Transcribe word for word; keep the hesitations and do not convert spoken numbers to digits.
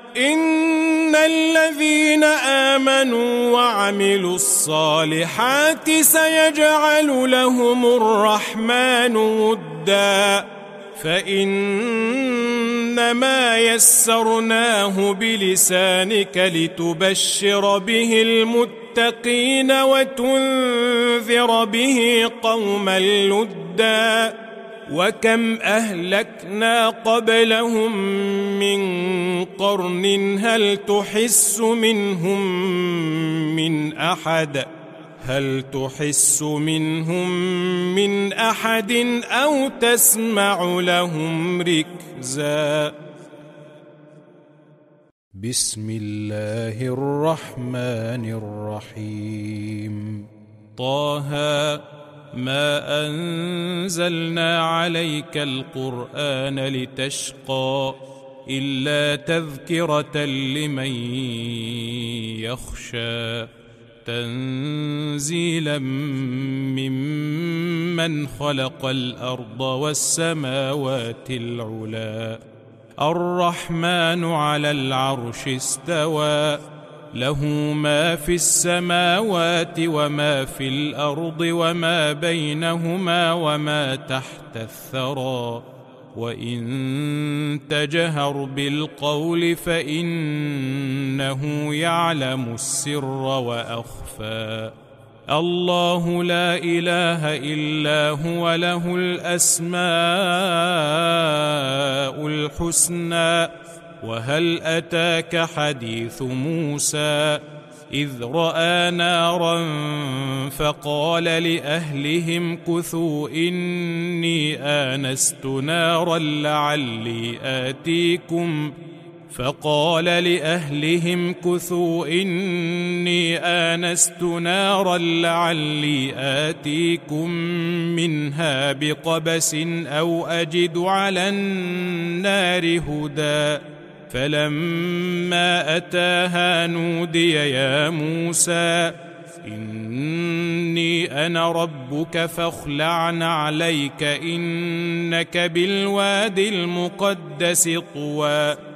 إن الذين آمنوا وعملوا الصالحات سيجعل لهم الرحمن ودا فإنما يسرناه بلسانك لتبشر به المتقين وتنذر به قوما لدا وكم أهلكنا قبلهم من قرن هل تحس منهم من أحد هل تحس منهم من أحد أو تسمع لهم ركزا. بسم الله الرحمن الرحيم. طه ما أنزلنا عليك القرآن لتشقى إلا تذكرة لمن يخشى تنزيلا ممن خلق الأرض والسماوات العلى الرحمن على العرش استوى له ما في السماوات وما في الأرض وما بينهما وما تحت الثرى وإن تجهر بالقول فإنه يعلم السر وأخفى الله لا إله إلا هو له الأسماء الحسنى. وهل أتاك حديث موسى إذ رأى نارا فقال لأهلهم كثوا إني آنست نارا لعلي آتيكم فقال لأهلهم كثوا إني آنست نارا لعلي آتيكم منها بقبس أو أجد على النار هدى فلما أتاها نودي يا موسى إني أنا ربك فاخلع عليك إنك بالوادي المقدس طوى